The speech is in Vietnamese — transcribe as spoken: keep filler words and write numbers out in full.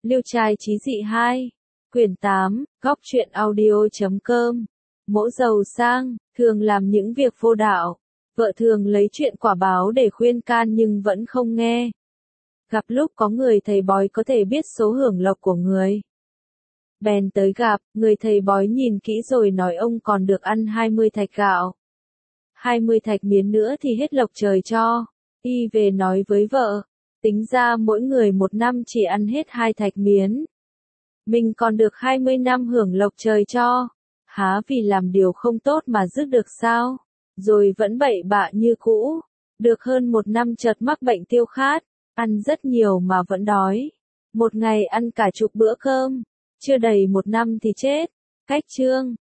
Liêu trai chí dị hai, quyển tám, góc truyện audio chấm com. Mỗ giàu sang, thường làm những việc vô đạo. Vợ thường lấy chuyện quả báo để khuyên can nhưng vẫn không nghe. Gặp lúc có người thầy bói có thể biết số hưởng lộc của người. Bèn tới gặp, người thầy bói nhìn kỹ rồi nói ông còn được ăn hai mươi thạch gạo. hai mươi thạch miến nữa thì hết lộc trời cho. Y về nói với vợ, tính ra mỗi người một năm chỉ ăn hết hai thạch miến. Mình còn được hai mươi năm hưởng lộc trời cho. Há vì làm điều không tốt mà dứt được sao? Rồi vẫn bậy bạ như cũ. Được hơn một năm chợt mắc bệnh tiêu khát, ăn rất nhiều mà vẫn đói. Một ngày ăn cả chục bữa cơm, chưa đầy một năm thì chết. Cách chương